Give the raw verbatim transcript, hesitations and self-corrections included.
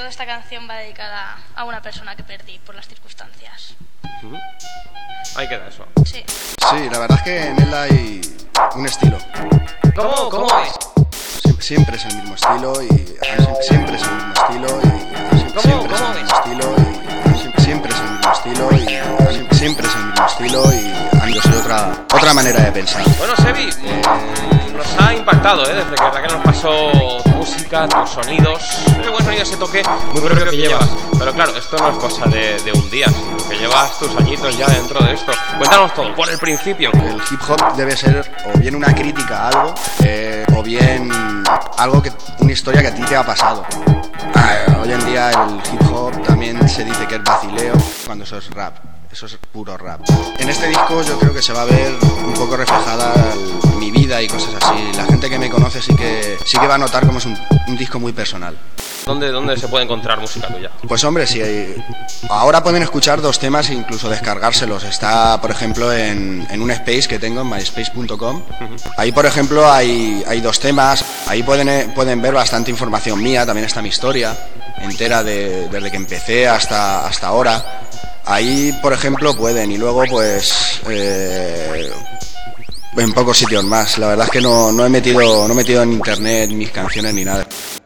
esta canción va dedicada a una persona que perdí por las circunstancias. Uh-huh. Ahí queda eso. Sí. Sí, la verdad es que en él hay un estilo. ¿Cómo? ¿Cómo es? Siempre, siempre es el mismo estilo y siempre, siempre es el mismo estilo y siempre, siempre es el mismo estilo y siempre, siempre es el mismo estilo y siempre, siempre es el mismo estilo y yo soy otra otra manera de pensar. Bueno, Sebi, eh, nos ha impactado, ¿eh? Desde que Raquel nos pasó tu música, tus sonidos, qué buen sonido ese toque muy propio que llevas. Pero claro, esto no es cosa de, de un día, sino que llevas tus añitos ya dentro de esto. Cuéntanos todo, por el principio. El hip hop debe ser o bien una crítica a algo, eh, o bien algo que una historia que a ti te ha pasado. Ah, hoy en día el hip hop también se dice que es vacileo cuando eso es rap. Eso es puro rap. En este disco yo creo que se va a ver un poco reflejada el, mi vida y cosas así. La gente que me conoce sí que sí que va a notar como es un, un disco muy personal. ¿Dónde, ¿Dónde se puede encontrar música tuya? Pues hombre, sí, hay, ahora pueden escuchar dos temas e incluso descargárselos. Está, por ejemplo, en, en un space que tengo, en myspace punto com. Uh-huh. Ahí, por ejemplo, hay, hay dos temas. Ahí pueden, pueden ver bastante información mía. También está mi historia entera de, desde que empecé hasta, hasta ahora. Ahí, por ejemplo, pueden. Y luego, pues, eh, en pocos sitios más. La verdad es que no, no he metido, no he metido en internet mis canciones ni nada.